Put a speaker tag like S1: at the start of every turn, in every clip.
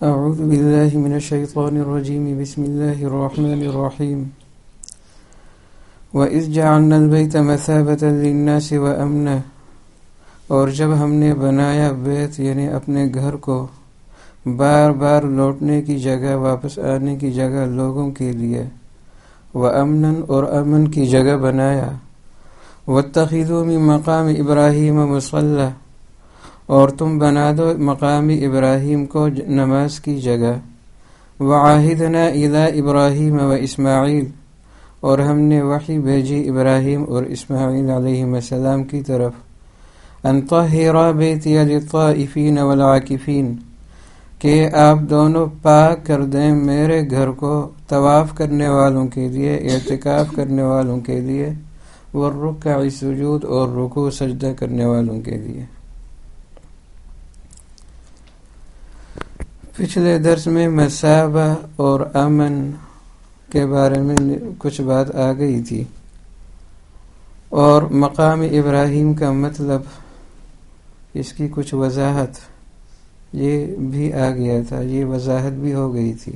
S1: أعوذ بالله من الشيطان الرجيم بسم الله الرحمن الرحيم وَإِذْ جَعَلْنَا الْبَيْتَ مَثَابَةً لِلنَّاسِ وَأَمْنًا، اور جب ہم نے بنایا بیت یعنی اپنے گھر کو بار بار لوٹنے کی جگہ، واپس آنے کی جگہ لوگوں کے لیے، وَأَمْنًا اور امن کی جگہ بنایا، وَاتَّخِذُوا مِن مَقَامِ إِبْرَاهِيمَ مُصَلًّى، اور تم بنا دو مقام ابراہیم کو نماز کی جگہ، وَعَاهِدْنَا إِلَىٰ إِبْرَاهِيمَ وَإِسْمَاعِيلَ، اور ہم نے وحی بھیجی ابراہیم اور اسماعیل علیہ السلام کی طرف، أَن طَهِّرَ بَيْتِيَ لِلطَّائِفِينَ وَالْعَاكِفِينَ، کہ آپ دونوں پاک کر دیں میرے گھر کو طواف کرنے والوں کے لیے، اعتکاف کرنے والوں کے لیے، والرکع السجود اور رکوع سجدہ کرنے والوں کے لیے۔ پچھلے درس میں مثابہ اور امن کے بارے میں کچھ بات آ گئی تھی، اور مقام ابراہیم کا مطلب، اس کی کچھ وضاحت یہ بھی آ گیا تھا، یہ وضاحت بھی ہو گئی تھی۔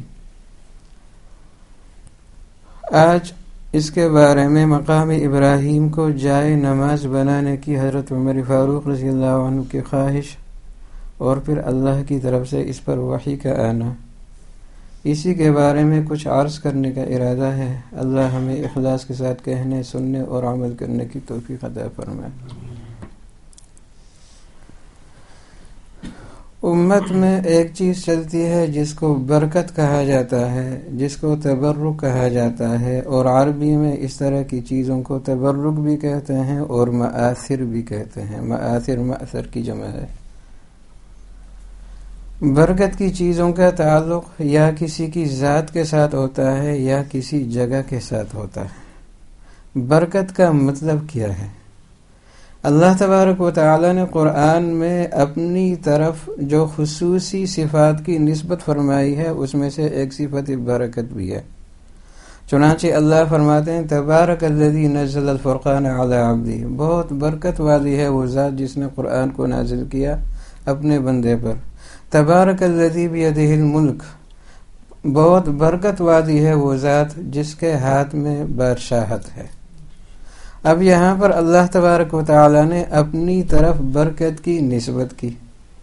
S1: آج اس کے بارے میں مقام ابراہیم کو جائے نماز بنانے کی حضرت عمر فاروق رضی اللہ عنہ کی خواہش، اور پھر اللہ کی طرف سے اس پر وحی کا آنا، اسی کے بارے میں کچھ عرض کرنے کا ارادہ ہے۔ اللہ ہمیں اخلاص کے ساتھ کہنے، سننے اور عمل کرنے کی توفیق عطا فرمائے۔ امت میں ایک چیز چلتی ہے جس کو برکت کہا جاتا ہے، جس کو تبرک کہا جاتا ہے، اور عربی میں اس طرح کی چیزوں کو تبرک بھی کہتے ہیں اور مآثر بھی کہتے ہیں۔ مآثر مأثر کی جمع ہے۔ برکت کی چیزوں کا تعلق یا کسی کی ذات کے ساتھ ہوتا ہے یا کسی جگہ کے ساتھ ہوتا ہے۔ برکت کا مطلب کیا ہے؟ اللہ تبارک و تعالی نے قرآن میں اپنی طرف جو خصوصی صفات کی نسبت فرمائی ہے، اس میں سے ایک صفت برکت بھی ہے۔ چنانچہ اللہ فرماتے ہیں تبارک الذی نزل الفرقان علی عبدہ، بہت برکت والی ہے وہ ذات جس نے قرآن کو نازل کیا اپنے بندے پر۔ تبارک الذی بیدہ الملک، بہت برکت والی ہے وہ ذات جس کے ہاتھ میں بادشاہت ہے۔ اب یہاں پر اللہ تبارک و تعالی نے اپنی طرف برکت کی نسبت کی،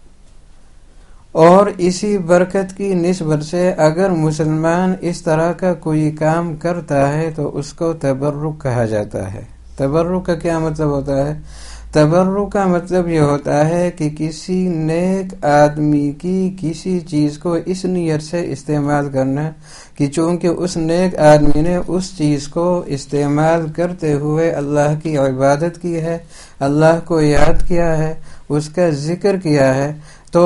S1: اور اسی برکت کی نسبت سے اگر مسلمان اس طرح کا کوئی کام کرتا ہے تو اس کو تبرک کہا جاتا ہے۔ تبرک کا کیا مطلب ہوتا ہے؟ تبرک کا مطلب یہ ہوتا ہے کہ کسی نیک آدمی کی کسی چیز کو اس نیت سے استعمال کرنا کہ چونکہ اس نیک آدمی نے اس چیز کو استعمال کرتے ہوئے اللہ کی عبادت کی ہے، اللہ کو یاد کیا ہے، اس کا ذکر کیا ہے، تو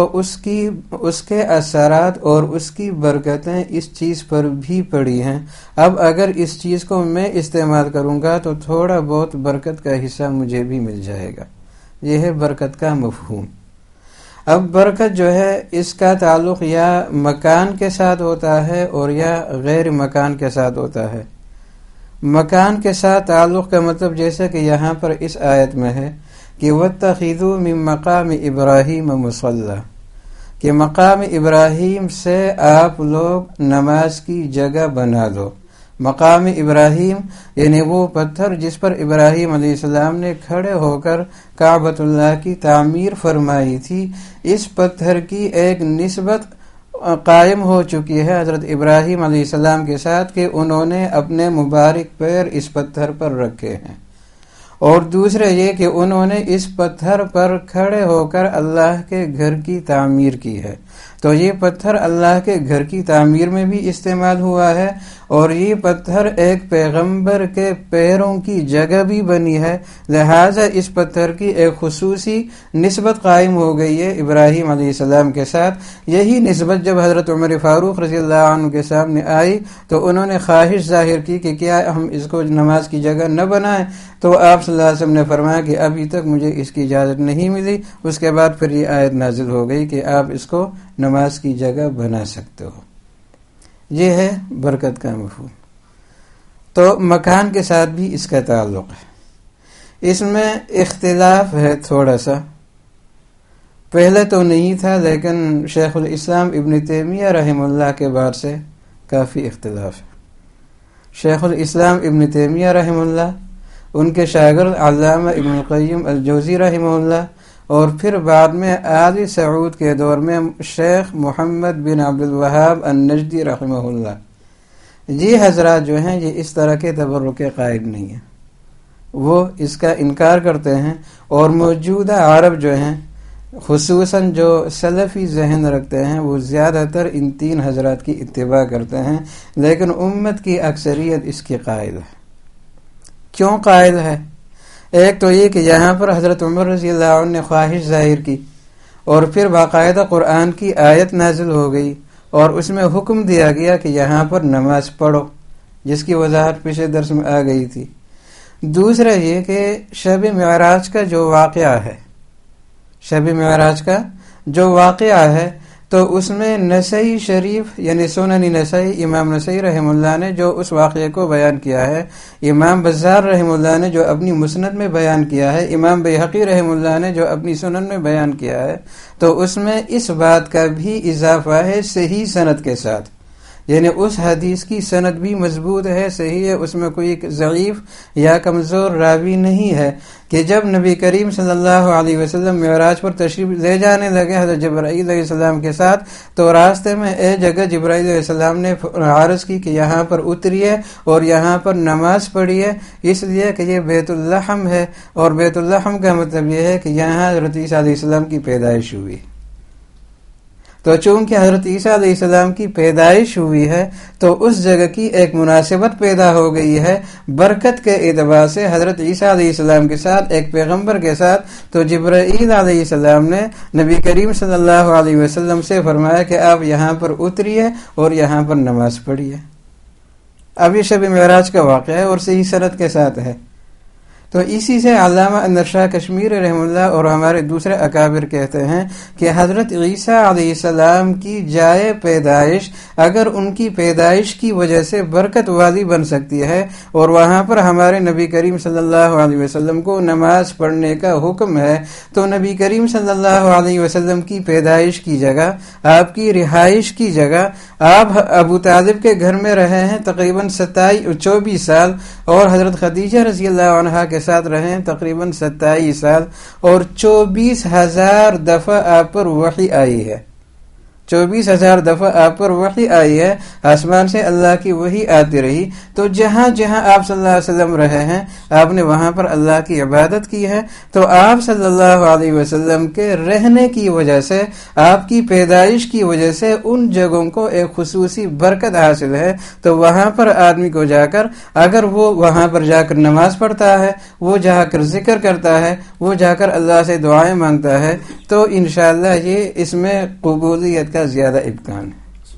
S1: اس کے اثرات اور اس کی برکتیں اس چیز پر بھی پڑی ہیں۔ اب اگر اس چیز کو میں استعمال کروں گا تو تھوڑا بہت برکت کا حصہ مجھے بھی مل جائے گا۔ یہ ہے برکت کا مفہوم۔ اب برکت جو ہے اس کا تعلق یا مکان کے ساتھ ہوتا ہے اور یا غیر مکان کے ساتھ ہوتا ہے۔ مکان کے ساتھ تعلق کا مطلب جیسے کہ یہاں پر اس آیت میں ہے کہ وَاتَّخِذُوا مِن مَقَامِ إِبْرَاهِيمَ مُصَلًّى، کہ مقام ابراہیم سے آپ لوگ نماز کی جگہ بنا دو۔ مقام ابراہیم یعنی وہ پتھر جس پر ابراہیم علیہ السلام نے کھڑے ہو کر کعبۃ اللہ کی تعمیر فرمائی تھی، اس پتھر کی ایک نسبت قائم ہو چکی ہے حضرت ابراہیم علیہ السلام کے ساتھ کہ انہوں نے اپنے مبارک پیر اس پتھر پر رکھے ہیں، اور دوسرے یہ کہ انہوں نے اس پتھر پر کھڑے ہو کر اللہ کے گھر کی تعمیر کی ہے۔ تو یہ پتھر اللہ کے گھر کی تعمیر میں بھی استعمال ہوا ہے، اور یہ پتھر ایک پیغمبر کے پیروں کی جگہ بھی بنی ہے، لہٰذا اس پتھر کی ایک خصوصی نسبت قائم ہو گئی ہے ابراہیم علیہ السلام کے ساتھ۔ یہی نسبت جب حضرت عمر فاروق رضی اللہ عنہ کے سامنے آئی تو انہوں نے خواہش ظاہر کی کہ کیا ہم اس کو نماز کی جگہ نہ بنائیں، تو آپ صلی اللہ علیہ وسلم نے فرمایا کہ ابھی تک مجھے اس کی اجازت نہیں ملی۔ اس کے بعد پھر یہ آیت نازل ہو گئی کہ آپ اس کو نماز کی جگہ بنا سکتے ہو۔ یہ ہے برکت کا مفہوم۔ تو مکان کے ساتھ بھی اس کا تعلق ہے۔ اس میں اختلاف ہے تھوڑا سا، پہلے تو نہیں تھا، لیکن شیخ الاسلام ابن تیمیہ رحمہ اللہ کے بعد سے کافی اختلاف ہے۔ شیخ الاسلام ابن تیمیہ رحمہ اللہ، ان کے شاگرد علامہ ابن القیم الجوزی رحمہ اللہ، اور پھر بعد میں آل سعود کے دور میں شیخ محمد بن عبد الوہاب النجدی رحمہ اللہ، یہ حضرات جو ہیں یہ اس طرح کے تبرک کے قائل نہیں ہیں، وہ اس کا انکار کرتے ہیں۔ اور موجودہ عرب جو ہیں، خصوصاً جو سلفی ذہن رکھتے ہیں، وہ زیادہ تر ان تین حضرات کی اتباع کرتے ہیں، لیکن امت کی اکثریت اس کی قائل ہے۔ کیوں قائل ہے؟ ایک تو یہ کہ یہاں پر حضرت عمر رضی اللہ عنہ نے خواہش ظاہر کی، اور پھر باقاعدہ قرآن کی آیت نازل ہو گئی اور اس میں حکم دیا گیا کہ یہاں پر نماز پڑھو، جس کی وضاحت پچھلے درس میں آ گئی تھی۔ دوسرا یہ کہ شب معراج کا جو واقعہ ہے، شب معراج کا جو واقعہ ہے، تو اس میں نسائی شریف یعنی سنن نسائی، امام نسائی رحمہ اللہ نے جو اس واقعے کو بیان کیا ہے، امام بزار رحمہ اللہ نے جو اپنی مسند میں بیان کیا ہے، امام بیہقی رحمہ اللہ نے جو اپنی سنن میں بیان کیا ہے، تو اس میں اس بات کا بھی اضافہ ہے صحیح سند کے ساتھ، یعنی اس حدیث کی سند بھی مضبوط ہے، صحیح ہے، اس میں کوئی ضعیف یا کمزور راوی نہیں ہے، کہ جب نبی کریم صلی اللہ علیہ وسلم معراج پر تشریف لے جانے لگے حضرت جبرائیل علیہ السلام کے ساتھ، تو راستے میں ایک جگہ جبرائیل علیہ السلام نے عرض کی کہ یہاں پر اتریے اور یہاں پر نماز پڑھیے، اس لیے کہ یہ بیت اللحم ہے، اور بیت اللحم کا مطلب یہ ہے کہ یہاں حضرت عیسیٰ علیہ السلام کی پیدائش ہوئی۔ تو چونکہ حضرت عیسیٰ علیہ السلام کی پیدائش ہوئی ہے، تو اس جگہ کی ایک مناسبت پیدا ہو گئی ہے برکت کے اعتبار سے حضرت عیسیٰ علیہ السلام کے ساتھ، ایک پیغمبر کے ساتھ۔ تو جبرائیل علیہ السلام نے نبی کریم صلی اللہ علیہ وسلم سے فرمایا کہ آپ یہاں پر اتریے اور یہاں پر نماز پڑھیے۔ اب یہ شب معراج کا واقعہ ہے اور صحیح سند کے ساتھ ہے۔ تو اسی سے علامہ انور شاہ کشمیری رحمہ اللہ اور ہمارے دوسرے اکابر کہتے ہیں کہ حضرت عیسیٰ علیہ السلام کی جائے پیدائش اگر ان کی پیدائش کی وجہ سے برکت والی بن سکتی ہے، اور وہاں پر ہمارے نبی کریم صلی اللہ علیہ وسلم کو نماز پڑھنے کا حکم ہے، تو نبی کریم صلی اللہ علیہ وسلم کی پیدائش کی جگہ، آپ کی رہائش کی جگہ، آپ ابو طالب کے گھر میں رہے ہیں تقریباً 24 سال، اور حضرت خدیجہ رضی اللہ عنہا کے ساتھ رہے ہیں تقریباً 27 سال، اور 24,000 دفعہ آپ پر وحی آئی ہے، 24,000 دفعہ آپ پر وحی آئی ہے، آسمان سے اللہ کی وحی آتی رہی۔ تو جہاں جہاں آپ صلی اللہ علیہ وسلم رہے ہیں، آپ نے وہاں پر اللہ کی عبادت کی ہے، تو آپ صلی اللہ علیہ وسلم کے رہنے کی وجہ سے، آپ کی پیدائش کی وجہ سے ان جگہوں کو ایک خصوصی برکت حاصل ہے۔ تو وہاں پر آدمی کو جا کر، اگر وہ وہاں پر جا کر نماز پڑھتا ہے، وہ جا کر ذکر کرتا ہے، وہ جا کر اللہ سے دعائیں مانگتا ہے، تو انشاءاللہ یہ اس میں قبولیت کا زیادہ امکان ہے۔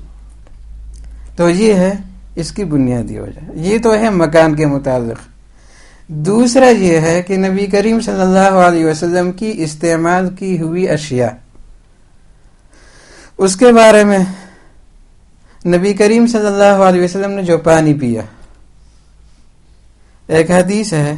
S1: تو یہ ہے اس کی بنیادی وجہ، یہ تو ہے مکان کے متعلق۔ دوسرا یہ ہے کہ نبی کریم صلی اللہ علیہ وسلم کی استعمال کی ہوئی اشیاء، اس کے بارے میں نبی کریم صلی اللہ علیہ وسلم نے جو پانی پیا، ایک حدیث ہے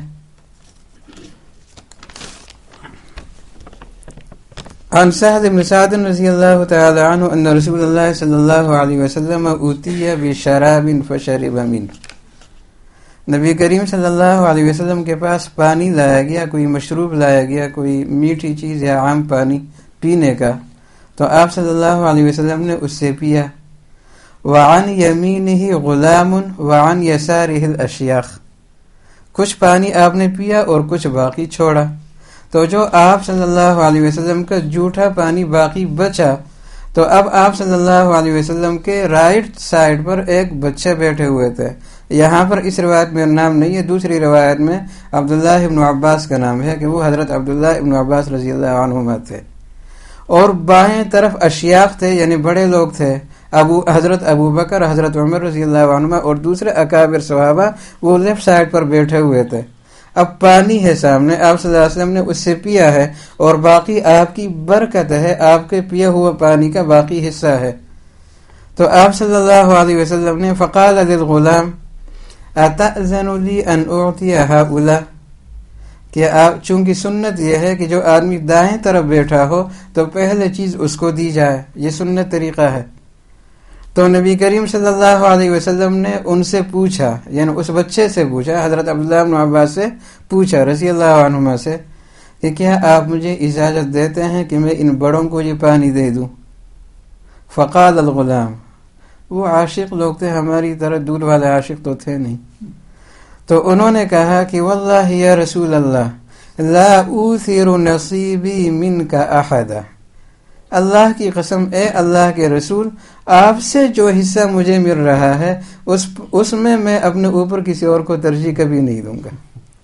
S1: عن سهل بن سعد رضی اللہ تعالی عنہ ان رسول اللہ صلی اللہ علیہ وسلم اوتی بشراب فشرب منه، نبی کریم صلی اللہ علیہ وسلم کے پاس پانی لایا گیا، کوئی مشروب لایا گیا، کوئی میٹھی چیز یا عام پانی پینے کا، تو آپ صلی اللہ علیہ وسلم نے اس سے پیا۔ وعن یمینہ غلام وعن یسارہ الاشیاخ، کچھ پانی آپ نے پیا اور کچھ باقی چھوڑا۔ تو جو آپ صلی اللہ علیہ وسلم کا جھوٹا پانی باقی بچا، تو اب آپ صلی اللہ علیہ وسلم کے رائٹ سائڈ پر ایک بچے بیٹھے ہوئے تھے، یہاں پر اس روایت میں نام نہیں ہے، دوسری روایت میں عبداللہ ابن عباس کا نام ہے کہ وہ حضرت عبداللہ ابن عباس رضی اللہ عنہما تھے، اور بائیں طرف اشیاخ تھے یعنی بڑے لوگ تھے، حضرت ابو بکر، حضرت عمر رضی اللہ عنہما اور دوسرے اکابر صحابہ، وہ لیفٹ سائڈ پر بیٹھے ہوئے تھے۔ اب پانی ہے سامنے، آپ صلی اللہ علیہ وسلم نے اس سے پیا ہے، اور باقی آپ کی برکت ہے، آپ کے پیے ہوئے پانی کا باقی حصہ ہے۔ تو آپ صلی اللہ علیہ وسلم نے فقال للغلام اتأذن لی ان اعطی هؤلاء، کہ چونکہ سنت یہ ہے کہ جو آدمی دائیں طرف بیٹھا ہو تو پہلے چیز اس کو دی جائے، یہ سنت طریقہ ہے۔ تو نبی کریم صلی اللہ علیہ وسلم نے ان سے پوچھا، یعنی اس بچے سے پوچھا، حضرت عبداللہ بن عباس سے پوچھا رضی اللہ عنہما سے کہ کیا آپ مجھے اجازت دیتے ہیں کہ میں ان بڑوں کو یہ پانی دے دوں؟ فقال الغلام، وہ عاشق لوگ تھے، ہماری طرح دودھ والے عاشق تو تھے نہیں، تو انہوں نے کہا کہ واللہ یا رسول اللہ لا اوثر نصیبی منک احدا، اللہ کی قسم اے اللہ کے رسول، آپ سے جو حصہ مجھے مل رہا ہے اس میں اپنے اوپر کسی اور کو ترجیح کبھی نہیں دوں گا۔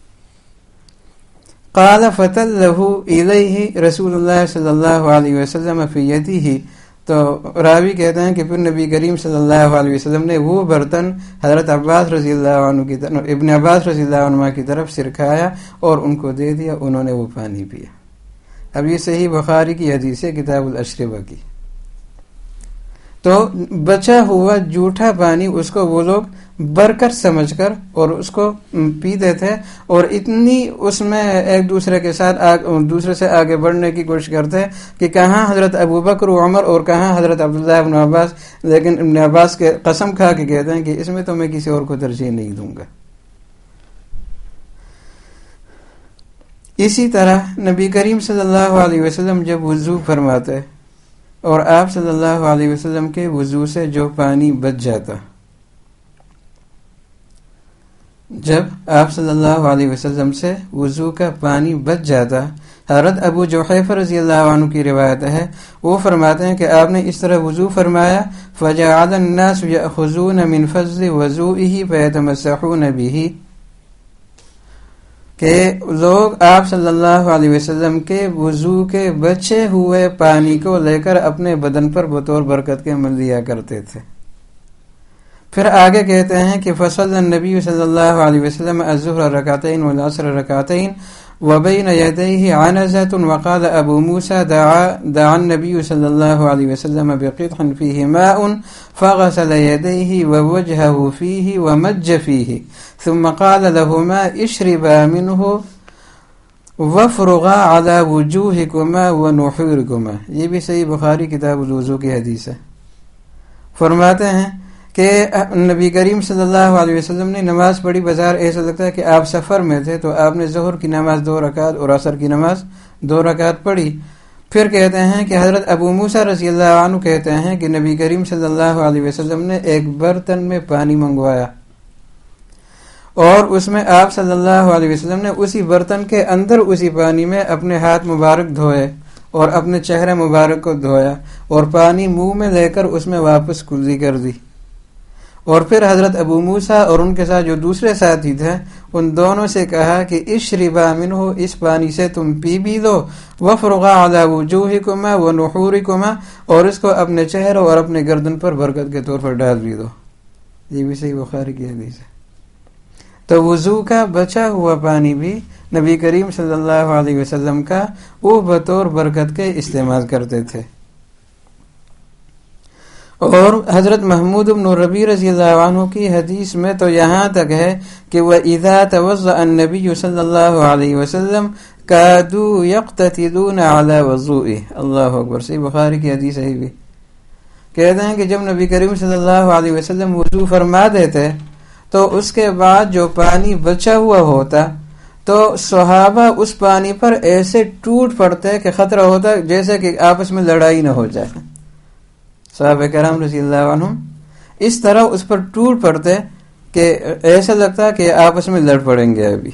S1: قال فتلہ الیہ رسول اللہ صلی اللہ علیہ وسلم فی یدہ، تو راوی کہتے ہیں کہ پھر نبی کریم صلی اللہ علیہ وسلم نے وہ برتن حضرت عباس رضی اللہ عنہ کی طرف، ابن عباس رضی اللہ عنہ کی طرف سرکایا اور ان کو دے دیا، انہوں نے وہ پانی پیا۔ اب یہ صحیح بخاری کی حدیث ہے، کتاب الاشربہ کی۔ تو بچا ہوا جھوٹا پانی اس کو وہ لوگ برکت سمجھ کر اور اس کو پیتے تھے، اور اتنی اس میں ایک دوسرے کے ساتھ دوسرے سے آگے بڑھنے کی کوشش کرتے کہ کہاں حضرت ابو بکر و عمر اور کہاں حضرت عبداللہ بن عباس، لیکن ابن عباس کے قسم کھا کے کہتے ہیں کہ اس میں تو میں کسی اور کو ترجیح نہیں دوں گا۔ اسی طرح نبی کریم صلی اللہ علیہ وسلم جب وضو فرماتے اور آپ صلی اللہ علیہ وسلم کے وضو سے جو پانی بچ جاتا، جب آپ صلی اللہ علیہ وسلم سے وضو کا پانی بچ جاتا، حضرت ابو جحیفہ رضی اللہ عنہ کی روایت ہے، وہ فرماتے ہیں کہ آپ نے اس طرح وضو فرمایا فجعل الناس یأخذون من فضل وضوئه فیتمسحون به، کہ لوگ آپ صلی اللہ علیہ وسلم کے وضو کے بچے ہوئے پانی کو لے کر اپنے بدن پر بطور برکت کے مل لیا کرتے تھے۔ پھر آگے کہتے ہیں کہ فصل النبی صلی اللہ علیہ وسلم الظہر رکعتین والعصر رکعتین وبین یدیہ عنزۃ وقال ابو موسیٰ دعا النبی صلی اللہ علیہ وسلم بقدح فیہ ماء فغسل یدیہ ووجہہ فیہ ومج فیہ ثم قال لهما اشربا منه وفرغا على وجوهكما ونحوركما۔ یہ بھی صحیح بخاری کتاب الوضو کی حدیث ہے۔ فرماتے ہیں کہ نبی کریم صلی اللہ علیہ وسلم نے نماز پڑھی، بظاہر ایسا لگتا ہے کہ آپ سفر میں تھے، تو آپ نے ظہر کی نماز 2 رکعت اور عصر کی نماز 2 رکعت پڑھی۔ پھر کہتے ہیں کہ حضرت ابو موسیٰ رضی اللہ عنہ کہتے ہیں کہ نبی کریم صلی اللہ علیہ وسلم نے ایک برتن میں پانی منگوایا اور اس میں آپ صلی اللہ علیہ وسلم نے اسی برتن کے اندر اسی پانی میں اپنے ہاتھ مبارک دھوئے اور اپنے چہرے مبارک کو دھویا اور پانی منہ میں لے کر اس میں واپس کلی کر دی، اور پھر حضرت ابو موسیٰ اور ان کے ساتھ جو دوسرے ساتھی تھے ان دونوں سے کہا کہ اشربا منہ، اس پانی سے تم پی بھی لو، وفرغا علی وجوہکما ونحورکما، اور اس کو اپنے چہرے اور اپنے گردن پر برکت کے طور پر ڈال بھی دو۔ یہ بھی صحیح بخاری کی حدیث ہے۔ تو وضو کا بچا ہوا پانی بھی نبی کریم صلی اللہ علیہ وسلم کا وہ بطور برکت کے استعمال کرتے تھے۔ اور حضرت محمود بن ربیع رضی اللہ عنہ کی حدیث میں تو یہاں تک ہے کہ وَإِذَا تَوَضَّأَ النَّبِيُّ صلی اللہ علیہ وسلم كَادُوا يَقْتَتِلُونَ عَلَى وَضُوئِهِ۔ اللہ اکبر، صحیح بخاری کی حدیث ہے بھی۔ کہتے ہیں کہ جب نبی کریم صلی اللہ علیہ وسلم وضو فرما دیتے تو اس کے بعد جو پانی بچا ہوا ہوتا تو صحابہ اس پانی پر ایسے ٹوٹ پڑتے کہ خطرہ ہوتا جیسے کہ آپس میں لڑائی نہ ہو جائے۔ صحابہ کرام رضی اللہ عنہم اس طرح اس پر ٹوٹ پڑتے کہ ایسا لگتا کہ آپس میں لڑ پڑیں گے ابھی۔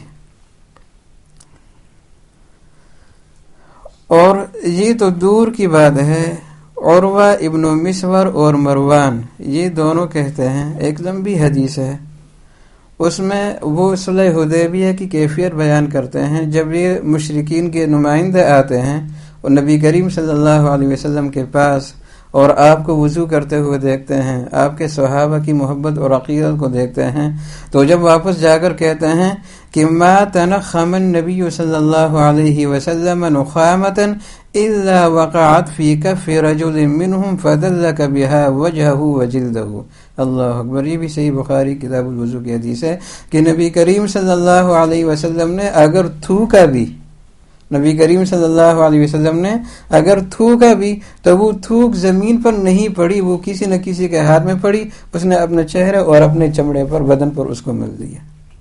S1: اور یہ تو دور کی بات ہے، عروہ ابن مسور اور مروان یہ دونوں کہتے ہیں، ایک لمبی حدیث ہے، اس میں وہ صلح حدیبیہ کی کیفیت بیان کرتے ہیں جب یہ مشرکین کے نمائندے آتے ہیں اور نبی کریم صلی اللہ علیہ وسلم کے پاس اور آپ کو وضو کرتے ہوئے دیکھتے ہیں، آپ کے صحابہ کی محبت اور عقیدت کو دیکھتے ہیں، تو جب واپس جا کر کہتے ہیں کہ ما تنخم النبی صلی اللہ علیہ وسلم نخامۃ الا وقعت فی کف رجل منہم فدلک بها وجهه وجلده۔ اللہ اکبر۔ یہ بھی صحیح بخاری کتاب الوضو کی حدیث ہے کہ نبی کریم صلی اللہ علیہ وسلم نے اگر تھوکا بھی، نبی کریم صلی اللہ علیہ وسلم نے اگر تھوکا بھی تو وہ تھوک زمین پر نہیں پڑی، وہ کسی نہ کسی کے ہاتھ میں پڑی، اس نے اپنے چہرے اور اپنے چمڑے پر، بدن پر اس کو مل دیا۔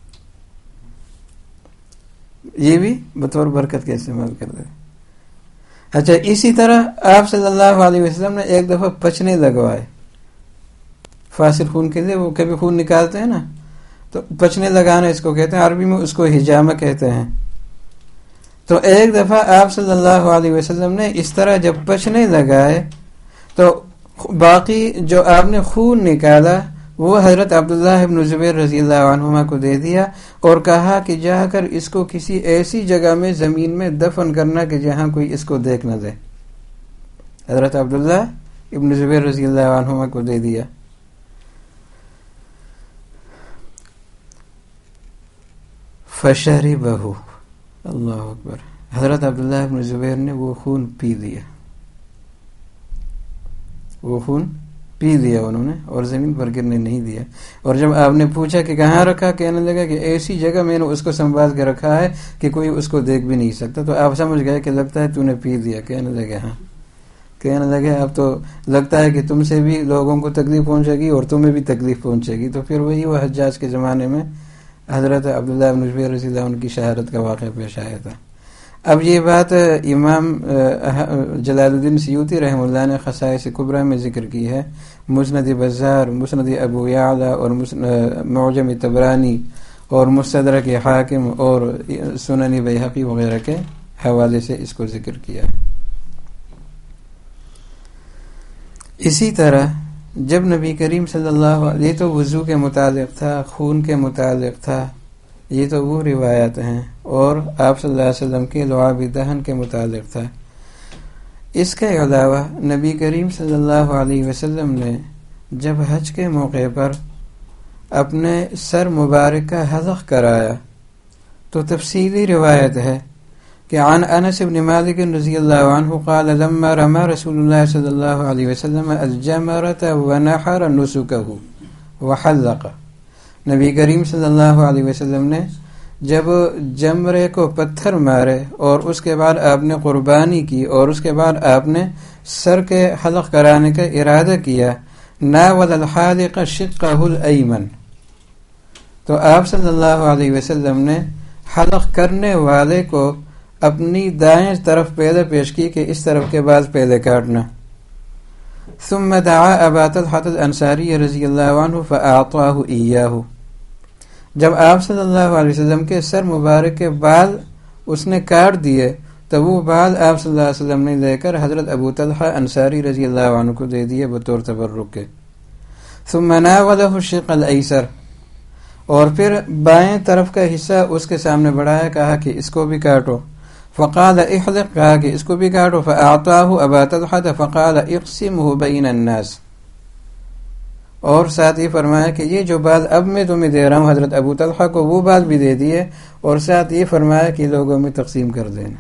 S1: یہ بھی بطور برکت کے استعمال کر دے۔ اچھا، اسی طرح آپ صلی اللہ علیہ وسلم نے ایک دفعہ پچنے لگوائے فاصل خون کے لیے، وہ کبھی خون نکالتے ہیں نا، تو پچنے لگانا اس کو کہتے ہیں، عربی میں اس کو حجامہ کہتے ہیں۔ تو ایک دفعہ آپ صلی اللہ علیہ وسلم نے اس طرح جب پچنے لگائے تو باقی جو آپ نے خون نکالا وہ حضرت عبداللہ ابن زبیر رضی اللہ عنہما کو دے دیا اور کہا کہ جا کر اس کو کسی ایسی جگہ میں زمین میں دفن کرنا کہ جہاں کوئی اس کو دیکھ نہ دے۔ حضرت عبداللہ ابن زبیر رضی اللہ عنہما کو دے دیا۔ فشربہ، اللہ اکبر، حضرت عبداللہ ابن زبیر نے وہ خون پی لیا، وہ خون پی لیا انہوں نے، اور زمین پر گرنے نہیں دیا۔ اور جب آپ نے پوچھا کہ کہاں رکھا، کہنے لگا کہ ایسی جگہ میں نے اس کو سنبھال کے رکھا ہے کہ کوئی اس کو دیکھ بھی نہیں سکتا۔ تو آپ سمجھ گئے کہ لگتا ہے تو نے پی لیا۔ کہنے لگے ہاں، کہنے لگے اب تو لگتا ہے کہ تم سے بھی لوگوں کو تکلیف پہنچے گی اور تمہیں بھی تکلیف پہنچے گی۔ تو پھر وہی وہ حجاج کے زمانے میں حضرت عبداللہ بن زبیر رضی اللہ عنہ کی شہادت کا واقعہ پیش آیا تھا۔ اب یہ بات امام جلال الدین سیوطی رحمہ اللہ نے خصائص کبریٰ میں ذکر کی ہے، مسند بزار، مسند ابو یعلا اور معجم طبرانی اور مستدرک حاکم اور سنن بیہقی وغیرہ کے حوالے سے اس کو ذکر کیا۔ اسی طرح جب نبی کریم صلی اللہ علیہ، یہ تو وضو کے متعلق تھا، خون کے متعلق تھا، یہ تو وہ روایات ہیں، اور آپ صلی اللہ علیہ وسلم کے لعاب دہن کے متعلق تھا۔ اس کے علاوہ نبی کریم صلی اللہ علیہ وسلم نے جب حج کے موقع پر اپنے سر مبارک کا حلق کرایا تو تفصیلی روایت ہے کہ عن انس بن مالک رضی اللہ عنہ قال لما رمى رسول اللہ صلی اللہ علیہ وسلم الجمرة ونحر نسكه وحلق، نبی کریم صلی اللہ علیہ وسلم نے جب جمرے کو پتھر مارے اور اس کے بعد آپ نے قربانی کی اور اس کے بعد آپ نے سر کے حلق کرانے کا ارادہ کیا، ناول الحالق شقه الایمن، تو آپ صلی اللہ علیہ وسلم نے حلق کرنے والے کو اپنی دائیں طرف پہلے پیش کی کہ اس طرف کے بعد پہلے کاٹنا۔ ثم دعا ابا طلحہ الانصاری رضی اللہ عنہ فاعطاه ایاه، جب آپ صلی اللہ علیہ وسلم کے سر مبارک کے بال اس نے کاٹ دیے تو وہ بال آپ صلی اللہ علیہ وسلم نے لے کر حضرت ابو طلحہ انصاری رضی اللہ عنہ کو دے دیے بطور تبرک کے۔ ثم ناوله الشق الایسر، اور پھر بائیں طرف کا حصہ اس کے سامنے بڑھایا، کہا کہ اس کو بھی کاٹو، فقال احلق، کہا کہ اس کو بھی کاٹو، فاعطاه ابا طلحہ فقال اقسمه بین الناس، اور ساتھ ہی فرمایا کہ یہ جو بال اب میں تمہیں دے رہا ہوں حضرت ابو طلحہ کو وہ بال بھی دے دیے، اور ساتھ یہ فرمایا کہ لوگوں میں تقسیم کر دینا،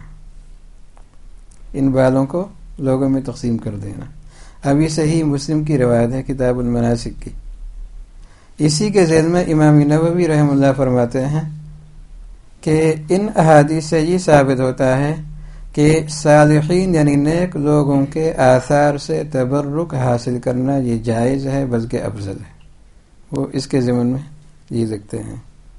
S1: ان بالوں کو لوگوں میں تقسیم کر دینا۔ اب یہ صحیح مسلم کی روایت ہے کتاب المناسک کی۔ اسی کے ذیل میں امام نووی رحمہ اللہ فرماتے ہیں کہ ان احادیث سے یہ ثابت ہوتا ہے کہ صالحین یعنی نیک لوگوں کے آثار سے تبرک حاصل کرنا یہ جائز ہے بلکہ افضل ہے۔ وہ اس کے ضمن میں یہ لکھتے ہیں۔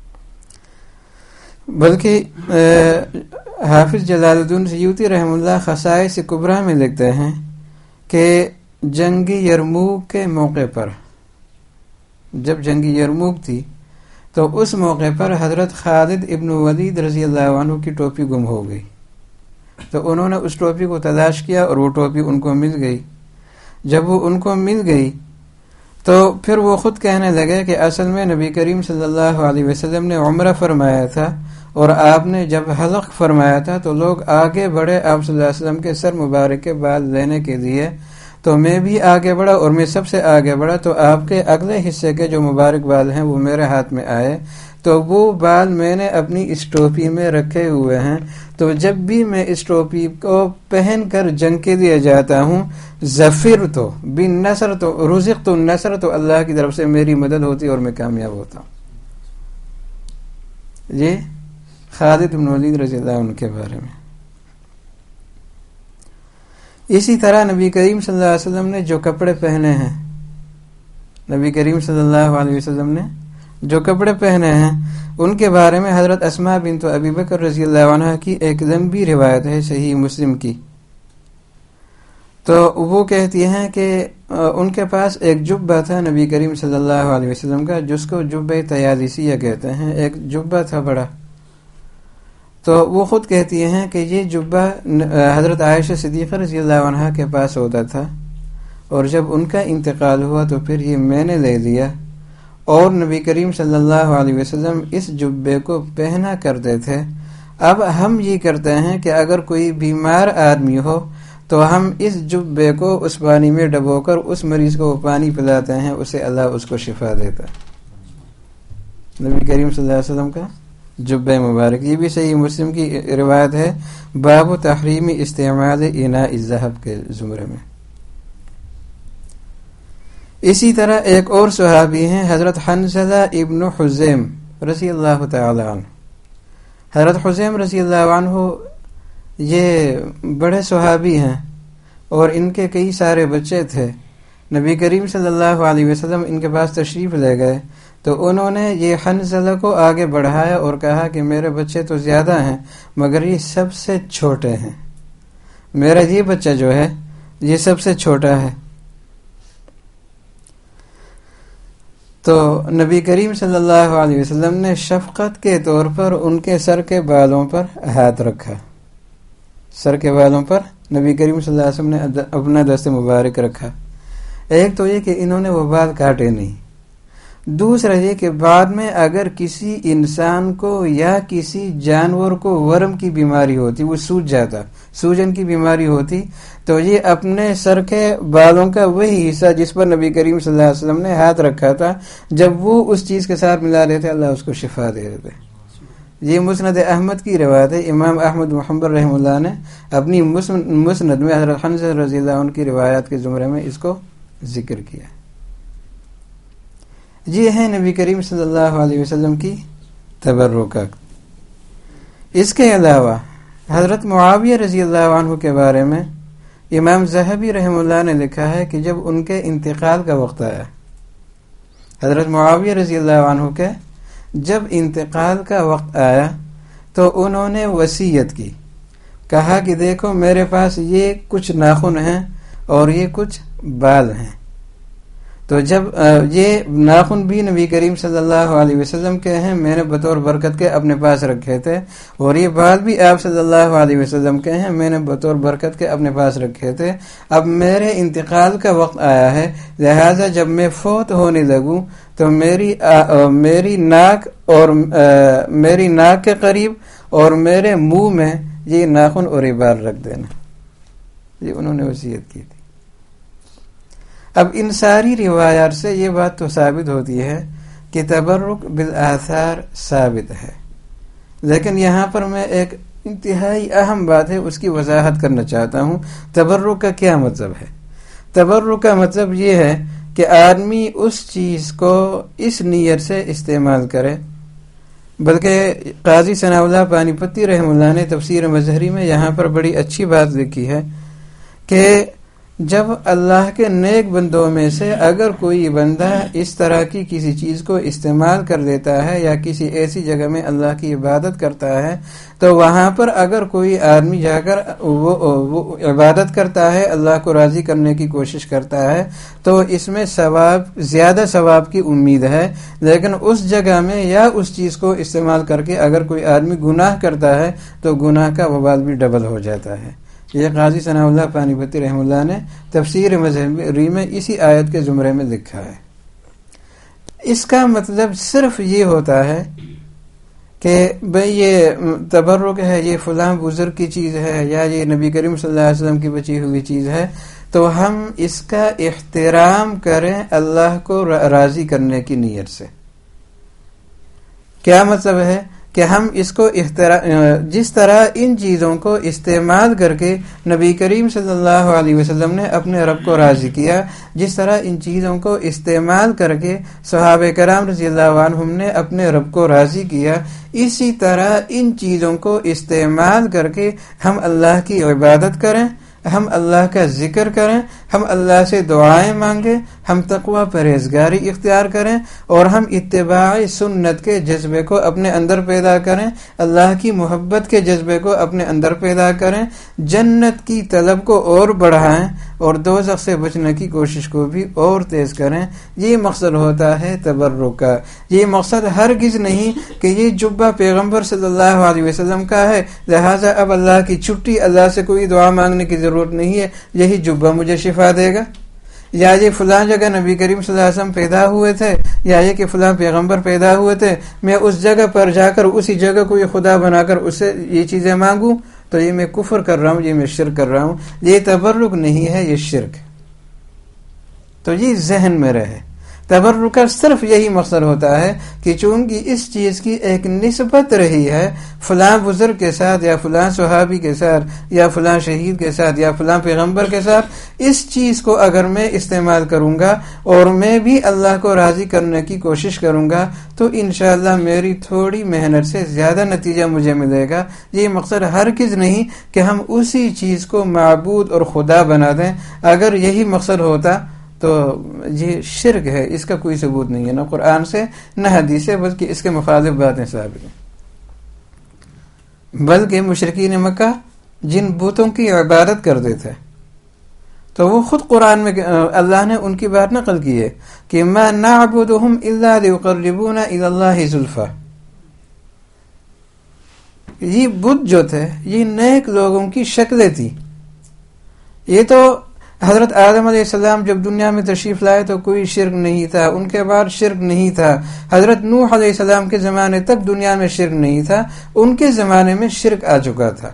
S1: بلکہ حافظ جلال الدین سیوطی رحمہ اللہ خصائص کبریٰ میں لکھتے ہیں کہ جنگ یرموک کے موقع پر، جب جنگ یرموک تھی تو اس موقع پر حضرت خالد ابن ولید رضی اللہ عنہ کی ٹوپی گم ہو گئی، تو انہوں نے اس ٹوپی کو تلاش کیا اور وہ ٹوپی ان کو مل گئی۔ جب وہ ان کو مل گئی تو پھر وہ خود کہنے لگے کہ اصل میں نبی کریم صلی اللہ علیہ وسلم نے عمرہ فرمایا تھا اور آپ نے جب حلق فرمایا تھا تو لوگ آگے بڑھے آپ صلی اللہ علیہ وسلم کے سر مبارک کے بال لینے کے لیے، تو میں بھی آگے بڑھا اور میں سب سے آگے بڑھا، تو آپ کے اگلے حصے کے جو مبارک بال ہیں وہ میرے ہاتھ میں آئے، تو وہ بال میں نے اپنی اس ٹوپی میں رکھے ہوئے ہیں، تو جب بھی میں اس ٹوپی کو پہن کر جنگ کے لیے جاتا ہوں، ظفر تو بن نصر تو رزق تو نصر، تو اللہ کی طرف سے میری مدد ہوتی اور میں کامیاب ہوتا ہوں۔ یہ خالد بن ولید رضی اللہ عنہ کے بارے میں۔ اسی طرح نبی کریم صلی اللہ علیہ وسلم نے جو کپڑے پہنے ہیں، نبی کریم صلی اللہ علیہ وسلم نے جو کپڑے پہنے ہیں ان کے بارے میں حضرت اسماء بنت ابی بکر رضی اللہ عنہ کی ایک لمبی روایت ہے صحیح مسلم کی، تو وہ کہتی ہیں کہ ان کے پاس ایک جبہ تھا نبی کریم صلی اللہ علیہ وسلم کا، جس کو جبہ تیالیسیہ کہتے ہیں، ایک جبہ تھا بڑا، تو وہ خود کہتی ہیں کہ یہ جبہ حضرت عائشہ صدیقہ رضی اللہ عنہ کے پاس ہوتا تھا، اور جب ان کا انتقال ہوا تو پھر یہ میں نے لے لیا، اور نبی کریم صلی اللہ علیہ وسلم اس جبے کو پہنا کرتے تھے۔ اب ہم یہ کرتے ہیں کہ اگر کوئی بیمار آدمی ہو تو ہم اس جبے کو اس پانی میں ڈبو کر اس مریض کو وہ پانی پلاتے ہیں، اسے اللہ اس کو شفا دیتا ہے۔ نبی کریم صلی اللہ علیہ وسلم کا جبہ مبارک، یہ بھی صحیح مسلم کی روایت ہے، باب تحریم استعمال اناء الذهب کے زمرے میں۔ اسی طرح ایک اور صحابی ہیں حضرت حنظلہ ابن حزیم رضی اللہ تعالی عنہ۔ حضرت حزیم رضی اللہ عنہ یہ بڑے صحابی ہیں اور ان کے کئی سارے بچے تھے۔ نبی کریم صلی اللہ علیہ وسلم ان کے پاس تشریف لے گئے تو انہوں نے یہ حنظلہ کو آگے بڑھایا اور کہا کہ میرے بچے تو زیادہ ہیں مگر یہ سب سے چھوٹے ہیں، میرا یہ بچہ جو ہے یہ سب سے چھوٹا ہے۔ تو نبی کریم صلی اللہ علیہ وسلم نے شفقت کے طور پر ان کے سر کے بالوں پر ہاتھ رکھا، سر کے بالوں پر نبی کریم صلی اللہ علیہ وسلم نے اپنا دست مبارک رکھا۔ ایک تو یہ کہ انہوں نے وہ بال کاٹے نہیں، دوسرا یہ کہ بعد میں اگر کسی انسان کو یا کسی جانور کو ورم کی بیماری ہوتی، وہ سوج جاتا، سوجن کی بیماری ہوتی، تو یہ اپنے سر کے بالوں کا وہی حصہ جس پر نبی کریم صلی اللہ علیہ وسلم نے ہاتھ رکھا تھا، جب وہ اس چیز کے ساتھ ملا دیتے اللہ اس کو شفا دے دیتے۔ یہ مسند احمد کی روایت ہے، امام احمد محمد رحمہ اللہ نے اپنی مسند میں حضرت حنظلہ رضی اللہ عنہ کی روایات کے زمرے میں اس کو ذکر کیا۔ یہ ہے نبی کریم صلی اللہ علیہ وسلم کی تبرکات۔ اس کے علاوہ حضرت معاویہ رضی اللہ عنہ کے بارے میں امام ذہبی رحمہ اللہ نے لکھا ہے کہ جب ان کے انتقال کا وقت آیا، حضرت معاویہ رضی اللہ عنہ کے جب انتقال کا وقت آیا تو انہوں نے وصیت کی، کہا کہ دیکھو میرے پاس یہ کچھ ناخن ہیں اور یہ کچھ بال ہیں، تو جب یہ ناخن بھی نبی کریم صلی اللہ علیہ وسلم کے ہیں، میں نے بطور برکت کے اپنے پاس رکھے تھے، اور یہ بال بھی آپ صلی اللہ علیہ وسلم کے ہیں، میں نے بطور برکت کے اپنے پاس رکھے تھے۔ اب میرے انتقال کا وقت آیا ہے، لہذا جب میں فوت ہونے لگوں تو میری ناک اور میری ناک کے قریب اور میرے منہ میں یہ ناخن اور یہ بال رکھ دینا۔ یہ انہوں نے وصیت کی تھی۔ اب ان ساری روایات سے یہ بات تو ثابت ہوتی ہے کہ تبرک بالآثار ثابت ہے، لیکن یہاں پر میں ایک انتہائی اہم بات ہے اس کی وضاحت کرنا چاہتا ہوں۔ تبرک کا کیا مطلب ہے؟ تبرک کا مطلب یہ ہے کہ آدمی اس چیز کو اس نیت سے استعمال کرے، بلکہ قاضی ثناء اللہ پانی پتی رحمہ اللہ نے تفسیر مظہری میں یہاں پر بڑی اچھی بات لکھی ہے کہ جب اللہ کے نیک بندوں میں سے اگر کوئی بندہ اس طرح کی کسی چیز کو استعمال کر لیتا ہے یا کسی ایسی جگہ میں اللہ کی عبادت کرتا ہے تو وہاں پر اگر کوئی آدمی جا کر وہ عبادت کرتا ہے، اللہ کو راضی کرنے کی کوشش کرتا ہے، تو اس میں زیادہ ثواب کی امید ہے، لیکن اس جگہ میں یا اس چیز کو استعمال کر کے اگر کوئی آدمی گناہ کرتا ہے تو گناہ کا وبال بھی ڈبل ہو جاتا ہے۔ یہ قاضی ثناء اللہ پانی پتی رحمہ اللہ نے تفسیر مظہری میں اسی آیت کے زمرے میں لکھا ہے۔ اس کا مطلب صرف یہ ہوتا ہے کہ بھئی یہ تبرک ہے، یہ فلاں بزرگ کی چیز ہے یا یہ نبی کریم صلی اللہ علیہ وسلم کی بچی ہوئی چیز ہے، تو ہم اس کا احترام کریں اللہ کو راضی کرنے کی نیت سے۔ کیا مطلب ہے کہ ہم اس کو جس طرح ان چیزوں کو استعمال کر کے نبی کریم صلی اللہ علیہ وسلم نے اپنے رب کو راضی کیا، جس طرح ان چیزوں کو استعمال کر کے صحابہ کرام رضی اللہ عنہم نے اپنے رب کو راضی کیا، اسی طرح ان چیزوں کو استعمال کر کے ہم اللہ کی عبادت کریں، ہم اللہ کا ذکر کریں، ہم اللہ سے دعائیں مانگیں، ہم تقوی پرہیزگاری اختیار کریں، اور ہم اتباع سنت کے جذبے کو اپنے اندر پیدا کریں، اللہ کی محبت کے جذبے کو اپنے اندر پیدا کریں، جنت کی طلب کو اور بڑھائیں، اور دوزخ سے بچنے کی کوشش کو بھی اور تیز کریں۔ یہ مقصد ہوتا ہے تبرک کا۔ یہ مقصد ہرگز نہیں کہ یہ جبہ پیغمبر صلی اللہ علیہ وسلم کا ہے، لہٰذا اب اللہ کی چھٹی، اللہ سے کوئی دعا مانگنے کی ضرورت نہیں ہے، یہی جبہ مجھے شفا دے گا، یا یہ فلاں جگہ نبی کریم صلی اللہ علیہ وسلم پیدا ہوئے تھے، یا یہ کہ فلاں پیغمبر پیدا ہوئے تھے، میں اس جگہ پر جا کر اسی جگہ کو یہ خدا بنا کر اس سے یہ چیزیں مانگوں تو یہ میں کفر کر رہا ہوں، یہ میں شرک کر رہا ہوں۔ یہ تبرک نہیں ہے، یہ شرک۔ تو یہ ذہن میں رہے، تبرک کا صرف یہی مقصد ہوتا ہے کہ چونکہ اس چیز کی ایک نسبت رہی ہے فلاں بزرگ کے ساتھ، یا فلاں صحابی کے ساتھ، یا فلاں شہید کے ساتھ، یا فلاں پیغمبر کے ساتھ، اس چیز کو اگر میں استعمال کروں گا اور میں بھی اللہ کو راضی کرنے کی کوشش کروں گا تو انشاءاللہ میری تھوڑی محنت سے زیادہ نتیجہ مجھے ملے گا۔ یہ مقصد ہرگز نہیں کہ ہم اسی چیز کو معبود اور خدا بنا دیں۔ اگر یہی مقصد ہوتا تو یہ شرک ہے، اس کا کوئی ثبوت نہیں ہے، نہ قرآن سے نہ حدیث سے، بلکہ اس کے مخالف باتیں ثابت ہیں۔ بلکہ مشرکین مکہ جن بتوں کی عبادت کرتے تھے تو وہ خود قرآن میں اللہ نے ان کی بات نقل کی ہے کہ ما نعبدهم الا ليقربونا الى الله زلفى۔ یہ بت جو تھے یہ نیک لوگوں کی شکلیں تھی۔ یہ تو حضرت آدم علیہ السلام جب دنیا میں تشریف لائے تو کوئی شرک نہیں تھا، ان کے بعد شرک نہیں تھا، حضرت نوح علیہ السلام کے زمانے تک دنیا میں شرک نہیں تھا، ان کے زمانے میں شرک آ چکا تھا۔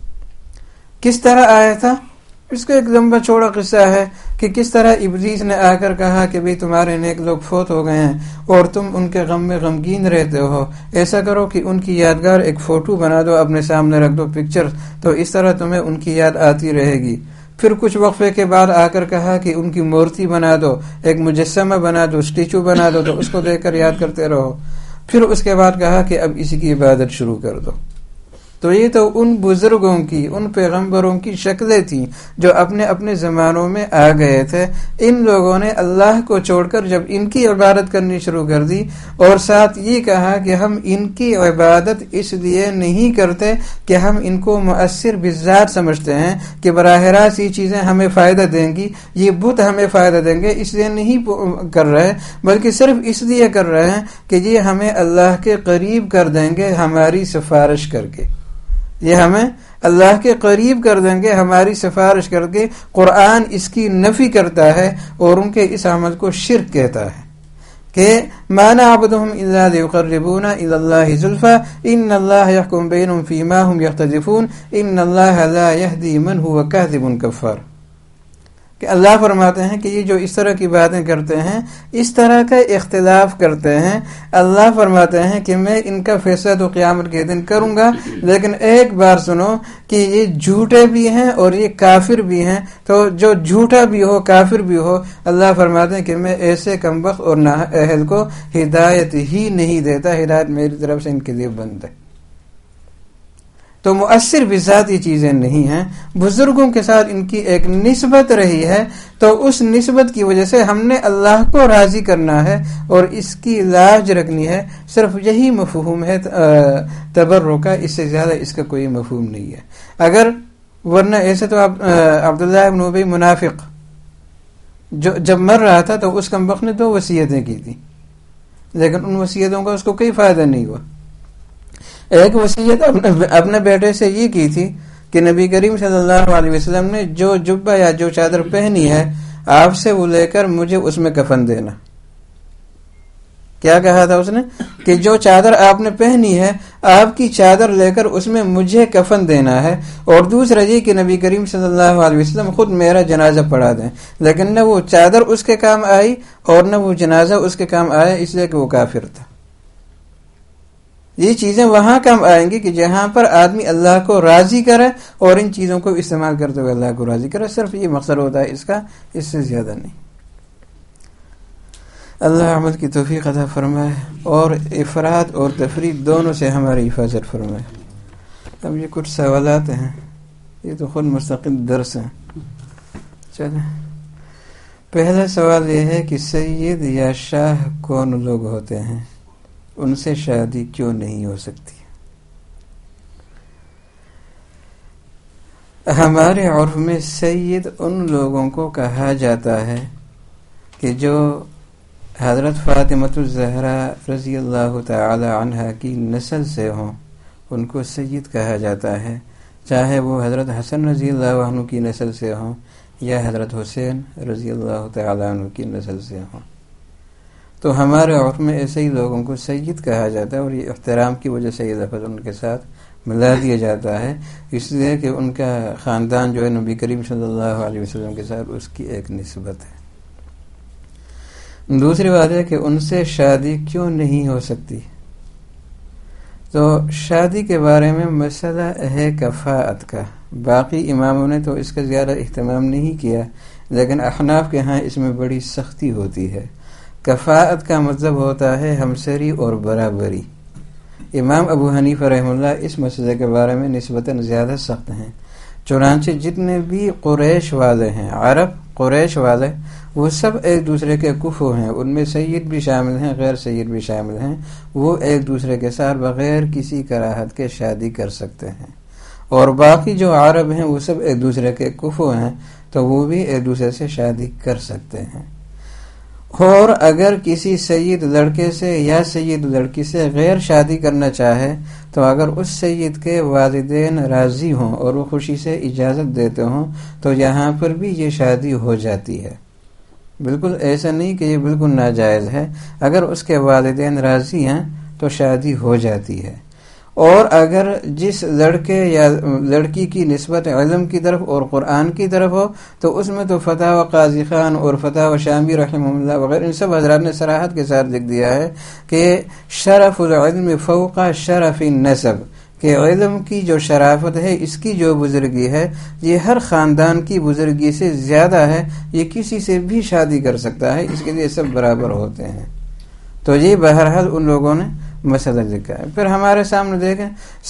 S1: کس طرح آیا تھا؟ اس کا ایک لمبا چوڑا قصہ ہے کہ کس طرح ابلیس نے آ کر کہا کہ بھئی تمہارے نیک لوگ فوت ہو گئے ہیں اور تم ان کے غم میں غمگین رہتے ہو، ایسا کرو کہ ان کی یادگار ایک فوٹو بنا دو، اپنے سامنے رکھ دو پکچر، تو اس طرح تمہیں ان کی یاد آتی رہے گی۔ پھر کچھ وقفے کے بعد آ کر کہا کہ ان کی مورتی بنا دو، ایک مجسمہ بنا دو، اسٹیچو بنا دو، تو اس کو دیکھ کر یاد کرتے رہو۔ پھر اس کے بعد کہا کہ اب اسی کی عبادت شروع کر دو۔ تو یہ تو ان بزرگوں کی، ان پیغمبروں کی شکلیں تھیں جو اپنے اپنے زمانوں میں آ گئے تھے۔ ان لوگوں نے اللہ کو چھوڑ کر جب ان کی عبادت کرنی شروع کر دی، اور ساتھ یہ کہا کہ ہم ان کی عبادت اس لیے نہیں کرتے کہ ہم ان کو مؤثر بالذات سمجھتے ہیں کہ براہ راست یہ چیزیں ہمیں فائدہ دیں گی، یہ بت ہمیں فائدہ دیں گے، اس لیے نہیں کر رہے، بلکہ صرف اس لیے کر رہے ہیں کہ یہ ہمیں اللہ کے قریب کر دیں گے ہماری سفارش کر کے، یہ ہمیں اللہ کے قریب کر دیں گے ہماری سفارش کر کے۔ قرآن اس کی نفی کرتا ہے اور ان کے اس عمل کو شرک کہتا ہے کہ ما نعبدهم الا ليقربونا الى الله زلفى ان الله يحكم بينهم فيما هم يختلفون ان الله لا يهدي من هو كاذب كفار۔ کہ اللہ فرماتے ہیں کہ یہ جو اس طرح کی باتیں کرتے ہیں، اس طرح کا اختلاف کرتے ہیں، اللہ فرماتے ہیں کہ میں ان کا فیصلہ تو قیامت کے دن کروں گا، لیکن ایک بار سنو کہ یہ جھوٹے بھی ہیں اور یہ کافر بھی ہیں، تو جو جھوٹا بھی ہو کافر بھی ہو، اللہ فرماتے ہیں کہ میں ایسے کمبخت اور نااہل کو ہدایت ہی نہیں دیتا، ہدایت میری طرف سے ان کے لیے بند ہے۔ تو مؤثر بذات یہ چیزیں نہیں ہیں، بزرگوں کے ساتھ ان کی ایک نسبت رہی ہے، تو اس نسبت کی وجہ سے ہم نے اللہ کو راضی کرنا ہے اور اس کی لاج رکھنی ہے، صرف یہی مفہوم ہے تبرک کا، اس سے زیادہ اس کا کوئی مفہوم نہیں ہے۔ اگر ورنہ ایسے تو عبداللہ ابن ابی منافق جو جب مر رہا تھا تو اس کمبخت نے 2 وصیتیں کی تھی، لیکن ان وصیتوں کا اس کو کوئی فائدہ نہیں ہوا۔ ایک وصیت اپنے بیٹے سے یہ کی تھی کہ نبی کریم صلی اللہ علیہ وسلم نے جو جبہ یا جو چادر پہنی ہے آپ سے وہ لے کر مجھے اس میں کفن دینا۔ کیا کہا تھا اس نے کہ جو چادر آپ نے پہنی ہے آپ کی چادر لے کر اس میں مجھے کفن دینا ہے، اور دوسرا یہ کہ نبی کریم صلی اللہ علیہ وسلم خود میرا جنازہ پڑھا دیں، لیکن نہ وہ چادر اس کے کام آئی اور نہ وہ جنازہ اس کے کام آیا، اس لیے کہ وہ کافر تھا۔ یہ چیزیں وہاں کام آئیں گی کہ جہاں پر آدمی اللہ کو راضی کرے اور ان چیزوں کو استعمال کرتے ہوئے اللہ کو راضی کرے، صرف یہ مقصد ہوتا ہے اس کا، اس سے زیادہ نہیں۔ اللہ عمل کی توفیق عطا فرمائے اور افراد اور تفرید دونوں سے ہماری حفاظت فرمائے۔ اب یہ کچھ سوالات ہیں، یہ تو خود مستقل درس ہیں۔ چلیں، پہلا سوال یہ ہے کہ سید یا شاہ کون لوگ ہوتے ہیں، ان سے شادی کیوں نہیں ہو سکتی؟ ہمارے عرف میں سید ان لوگوں کو کہا جاتا ہے کہ جو حضرت فاطمۃ الزہرا رضی اللہ تعالی عنہا کی نسل سے ہوں، ان کو سید کہا جاتا ہے، چاہے وہ حضرت حسن رضی اللہ عنہ کی نسل سے ہوں یا حضرت حسین رضی اللہ تعالی عنہ کی نسل سے ہوں۔ تو ہمارے عرف میں ایسے ہی لوگوں کو سید کہا جاتا ہے، اور یہ احترام کی وجہ سے یہ لفظ ان کے ساتھ ملا دیا جاتا ہے، اس لیے کہ ان کا خاندان جو ہے نبی کریم صلی اللہ علیہ وسلم کے ساتھ اس کی ایک نسبت ہے۔ دوسری بات ہے کہ ان سے شادی کیوں نہیں ہو سکتی؟ تو شادی کے بارے میں مسئلہ ہے کفاءت کا، باقی اماموں نے تو اس کا زیادہ اہتمام نہیں کیا، لیکن احناف کے ہاں اس میں بڑی سختی ہوتی ہے۔ کفاءت کا مطلب ہوتا ہے ہمسری اور برابری۔ امام ابو حنیفہ رحمہ اللہ اس مسئلے کے بارے میں نسبتاً زیادہ سخت ہیں، چنانچہ جتنے بھی قریش والے ہیں، عرب قریش والے، وہ سب ایک دوسرے کے کفو ہیں، ان میں سید بھی شامل ہیں، غیر سید بھی شامل ہیں، وہ ایک دوسرے کے ساتھ بغیر کسی کراہت کے شادی کر سکتے ہیں، اور باقی جو عرب ہیں وہ سب ایک دوسرے کے کفو ہیں، تو وہ بھی ایک دوسرے سے شادی کر سکتے ہیں۔ اور اگر کسی سید لڑکے سے یا سید لڑکی سے غیر شادی کرنا چاہے تو اگر اس سید کے والدین راضی ہوں اور وہ خوشی سے اجازت دیتے ہوں تو یہاں پر بھی یہ شادی ہو جاتی ہے۔ بالکل ایسا نہیں کہ یہ بالکل ناجائز ہے، اگر اس کے والدین راضی ہیں تو شادی ہو جاتی ہے۔ اور اگر جس لڑکے یا لڑکی کی نسبت علم کی طرف اور قرآن کی طرف ہو تو اس میں تو فتح و قاضی خان اور فتح و شامی رحمہ اللہ وغیرہ ان سب حضرات نے صراحت کے ساتھ لکھ دیا ہے کہ شرف العلم فوق شرف النسب، کہ علم کی جو شرافت ہے، اس کی جو بزرگی ہے، یہ ہر خاندان کی بزرگی سے زیادہ ہے، یہ کسی سے بھی شادی کر سکتا ہے، اس کے لیے سب برابر ہوتے ہیں۔ تو یہ بہرحال ان لوگوں نے مسئلہ لکھا ہے۔ پھر ہمارے سامنے دیکھیں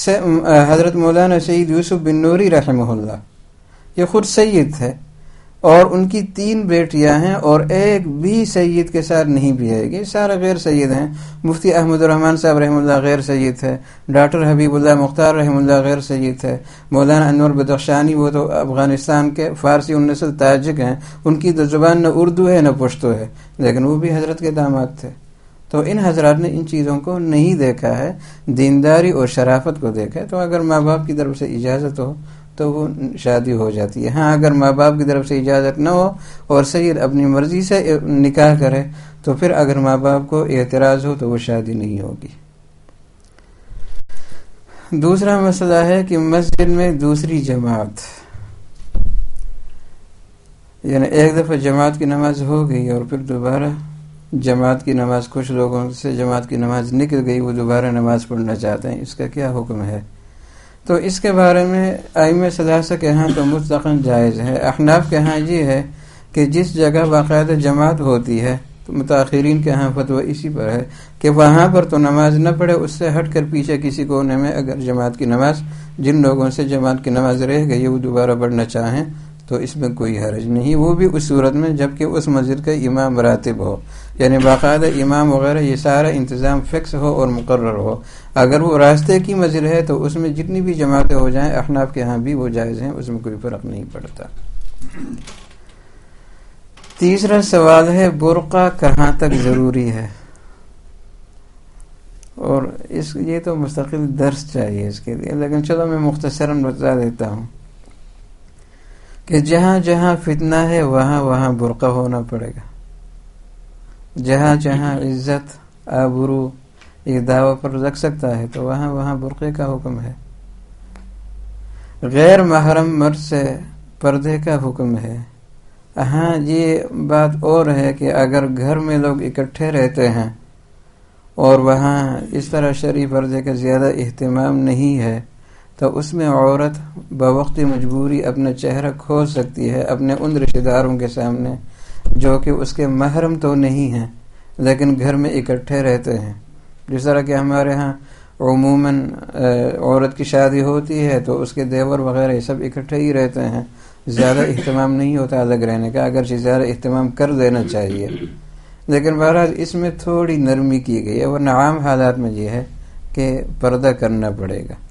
S1: حضرت مولانا سید یوسف بن نوری رحمہ اللہ، یہ خود سید ہے اور ان کی 3 بیٹیاں ہیں اور ایک بھی سید کے ساتھ نہیں بھی ہے، یہ سارے غیر سید ہیں۔ مفتی احمد الرحمن صاحب رحمہ اللہ غیر سید ہے، ڈاکٹر حبیب اللہ مختار رحمہ اللہ غیر سید ہے، مولانا انور بدخشانی وہ تو افغانستان کے فارسی النسل تاجک ہیں، ان کی تو زبان نہ اردو ہے نہ پشتو ہے، لیکن وہ بھی حضرت کے داماد تھے۔ تو ان حضرات نے ان چیزوں کو نہیں دیکھا ہے، دینداری اور شرافت کو دیکھا ہے۔ تو اگر ماں باپ کی طرف سے اجازت ہو تو وہ شادی ہو جاتی ہے۔ ہاں اگر ماں باپ کی طرف سے اجازت نہ ہو اور سید اپنی مرضی سے نکاح کرے تو پھر اگر ماں باپ کو اعتراض ہو تو وہ شادی نہیں ہوگی۔ دوسرا مسئلہ ہے کہ مسجد میں دوسری جماعت، یعنی ایک دفعہ جماعت کی نماز ہو گئی اور پھر دوبارہ جماعت کی نماز، کچھ لوگوں سے جماعت کی نماز نکل گئی، وہ دوبارہ نماز پڑھنا چاہتے ہیں، اس کا کیا حکم ہے؟ تو اس کے بارے میں ائمہ ثلاثہ کے ہاں تو مطلقاً جائز ہے۔ احناف کے ہاں یہ ہے کہ جس جگہ باقاعدہ جماعت ہوتی ہے، تو متاخرین کے ہاں فتویٰ اسی پر ہے کہ وہاں پر تو نماز نہ پڑھے، اس سے ہٹ کر پیچھے کسی کونے میں اگر جماعت کی نماز، جن لوگوں سے جماعت کی نماز رہ گئی وہ دوبارہ پڑھنا چاہیں تو اس میں کوئی حرج نہیں، وہ بھی اس صورت میں جبکہ اس مسجد کا امام راتب ہو، یعنی باقاعدہ امام وغیرہ یہ سارا انتظام فکس ہو اور مقرر ہو۔ اگر وہ راستے کی مسجد ہے تو اس میں جتنی بھی جماعتیں ہو جائیں احناف کے ہاں بھی وہ جائز ہیں، اس میں کوئی فرق نہیں پڑتا۔ تیسرا سوال ہے برقع کہاں تک ضروری ہے، اور یہ تو مستقل درس چاہیے اس کے لیے، لیکن چلو میں مختصراً بتا دیتا ہوں کہ جہاں جہاں فتنہ ہے وہاں وہاں برقع ہونا پڑے گا، جہاں جہاں عزت، آبرو، یہ دعوی پر رکھ سکتا ہے تو وہاں برقعے کا حکم ہے. غیر محرم مرد سے پردے کا حکم ہے. ہاں یہ بات اور ہے کہ اگر گھر میں لوگ اکٹھے رہتے ہیں اور وہاں اس طرح شرعی پردے کا زیادہ اہتمام نہیں ہے تو اس میں عورت بوقت مجبوری اپنا چہرہ کھول سکتی ہے اپنے ان رشتہ داروں کے سامنے جو کہ اس کے محرم تو نہیں ہیں لیکن گھر میں اکٹھے رہتے ہیں. جس طرح کہ ہمارے ہاں عموماً عورت کی شادی ہوتی ہے تو اس کے دیور وغیرہ یہ سب اکٹھے ہی رہتے ہیں، زیادہ اہتمام نہیں ہوتا الگ رہنے کا، اگرچہ زیادہ اہتمام کر دینا چاہیے، لیکن بہرحال اس میں تھوڑی نرمی کی گئی ہے، ورنہ عام حالات میں یہ ہے کہ پردہ کرنا پڑے گا.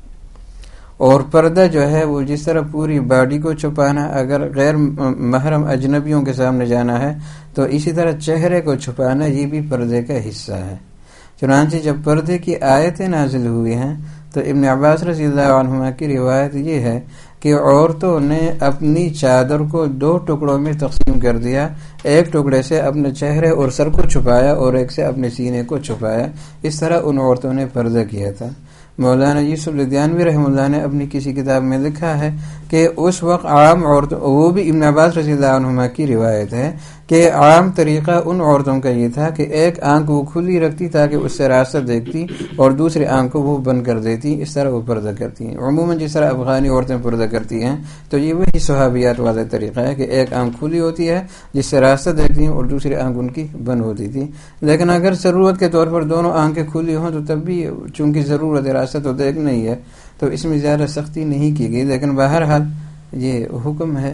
S1: اور پردہ جو ہے وہ جس طرح پوری باڈی کو چھپانا، اگر غیر محرم اجنبیوں کے سامنے جانا ہے تو اسی طرح چہرے کو چھپانا یہ بھی پردے کا حصہ ہے. چنانچہ جب پردے کی آیتیں نازل ہوئی ہیں تو ابن عباس رضی اللہ عنہما کی روایت یہ ہے کہ عورتوں نے اپنی چادر کو 2 ٹکڑوں میں تقسیم کر دیا، ایک ٹکڑے سے اپنے چہرے اور سر کو چھپایا اور ایک سے اپنے سینے کو چھپایا. اس طرح ان عورتوں نے پردہ کیا تھا. مولانا یوسف لدھیانوی رحمہ اللہ نے اپنی کسی کتاب میں لکھا ہے کہ اس وقت عام عورتوں، وہ بھی ابن عباس رضی اللہ عنہما کی روایت ہے کہ عام طریقہ ان عورتوں کا یہ تھا کہ ایک آنکھ وہ کھلی رکھتی تاکہ اس سے راستہ دیکھتی اور دوسری آنکھ کو وہ بند کر دیتی، اس طرح وہ پردہ کرتی ہیں. عموماً جس طرح افغانی عورتیں پردہ کرتی ہیں تو یہ وہی صحابیات والا طریقہ ہے کہ ایک آنکھ کھلی ہوتی ہے جس سے راستہ دیکھتی ہیں اور دوسری آنکھ ان کی بند ہوتی تھی. لیکن اگر ضرورت کے طور پر دونوں آنکھیں کھلی ہوں تو تب بھی چونکہ ضرورت ہے، راستہ تو دیکھنا ہی ہے، تو اس میں زیادہ سختی نہیں کی گئی، لیکن بہرحال یہ حکم ہے.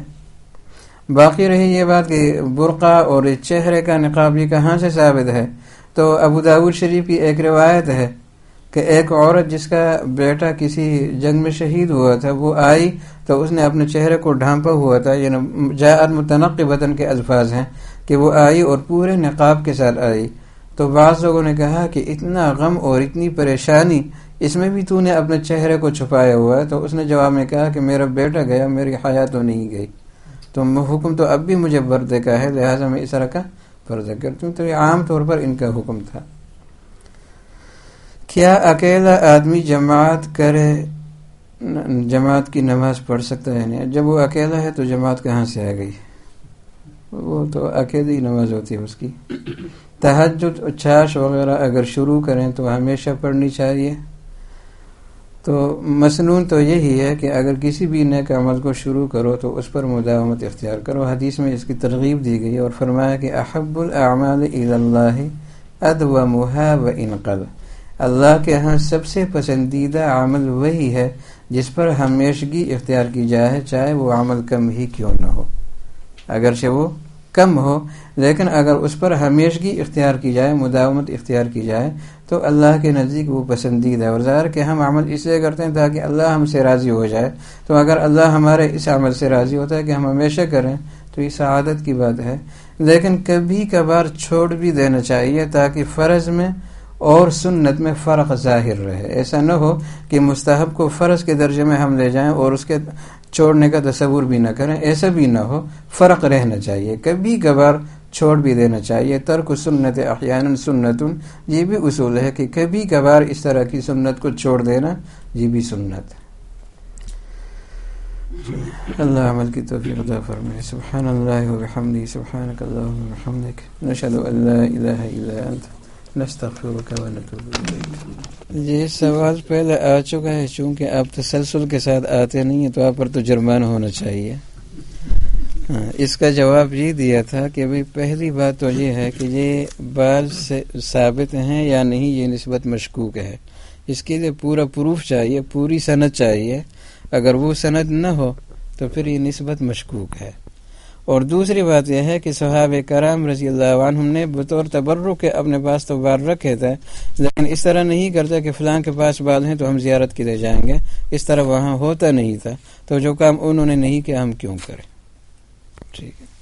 S1: باقی رہی یہ بات کہ برقع اور چہرے کا نقاب یہ کہاں سے ثابت ہے، تو ابو داؤد شریف کی ایک روایت ہے کہ ایک عورت جس کا بیٹا کسی جنگ میں شہید ہوا تھا وہ آئی تو اس نے اپنے چہرے کو ڈھانپا ہوا تھا، یعنی جاءت متنقبۃ کے الفاظ ہیں کہ وہ آئی اور پورے نقاب کے ساتھ آئی. تو بعض لوگوں نے کہا کہ اتنا غم اور اتنی پریشانی، اس میں بھی تو نے اپنے چہرے کو چھپایا ہوا ہے. تو اس نے جواب میں کہا کہ میرا بیٹا گیا، میری حیا تو نہیں گئی، تو حکم تو اب بھی مجھے پردے کا ہے، لہٰذا میں اس طرح کا پردہ کرتی ہوں. تو یہ عام طور پر ان کا حکم تھا. کیا اکیلا آدمی جماعت کی نماز پڑھ سکتا ہے؟ نہیں، جب وہ اکیلا ہے تو جماعت کہاں سے آ گئی؟ وہ تو اکیلی نماز ہوتی ہے اس کی. تہجد چاش وغیرہ اگر شروع کریں تو ہمیشہ پڑھنی چاہیے. تو مسنون تو یہی ہے کہ اگر کسی بھی نیک عمل کو شروع کرو تو اس پر مداومت اختیار کرو. حدیث میں اس کی ترغیب دی گئی اور فرمایا کہ احب الاعمال الی اللہ ادومها وان قل. اللہ کے ہاں سب سے پسندیدہ عمل وہی ہے جس پر ہمیشگی اختیار کی جائے، چاہے وہ عمل کم ہی کیوں نہ ہو، اگرچہ وہ کم ہو لیکن اگر اس پر ہمیشگی اختیار کی جائے، مداومت اختیار کی جائے تو اللہ کے نزدیک وہ پسندیدہ ہے. اور ظاہر کہ ہم عمل اس لیے کرتے ہیں تاکہ اللہ ہم سے راضی ہو جائے. تو اگر اللہ ہمارے اس عمل سے راضی ہوتا ہے کہ ہم ہمیشہ کریں تو یہ سعادت کی بات ہے. لیکن کبھی کبھار چھوڑ بھی دینا چاہیے تاکہ فرض میں اور سنت میں فرق ظاہر رہے. ایسا نہ ہو کہ مستحب کو فرض کے درجے میں ہم لے جائیں اور اس کے چھوڑنے کا تصور بھی نہ کریں. ایسا بھی نہ ہو، فرق رہنا چاہیے. کبھی کبھار چھوڑ بھی دینا چاہیے. ترک سنت احیانا سنتن، یہ بھی اصول ہے کہ کبھی کبھار اس طرح کی سنت کو چھوڑ دینا یہ بھی سنت ہے. اللہ عمل کی توفیق عطا فرمائے. سبحان اللہ و بحمدہ، سبحانک اللہم و بحمدک، نشہد ان لا الہ الا انت، نستغفرک و نتوب الیک. یہ سوال پہلے آ چکا ہے، چونکہ آپ تسلسل کے ساتھ آتے نہیں ہیں تو آپ پر تو جرمانہ ہونا چاہیے. اس کا جواب یہ دیا تھا کہ بھئی پہلی بات تو یہ ہے کہ یہ بال سے ثابت ہیں یا نہیں، یہ نسبت مشکوک ہے. اس کے لیے پورا پروف چاہیے، پوری سند چاہیے. اگر وہ سند نہ ہو تو پھر یہ نسبت مشکوک ہے. اور دوسری بات یہ ہے کہ صحابہ کرام رضی اللہ عنہم نے بطور تبرک کے اپنے پاس تو بال رکھے تھے، لیکن اس طرح نہیں کرتا کہ فلاں کے پاس بال ہیں تو ہم زیارت کے لیے جائیں گے. اس طرح وہاں ہوتا نہیں تھا. تو جو کام انہوں نے نہیں کیا ہم کیوں کریں؟ ٹھیک ہے.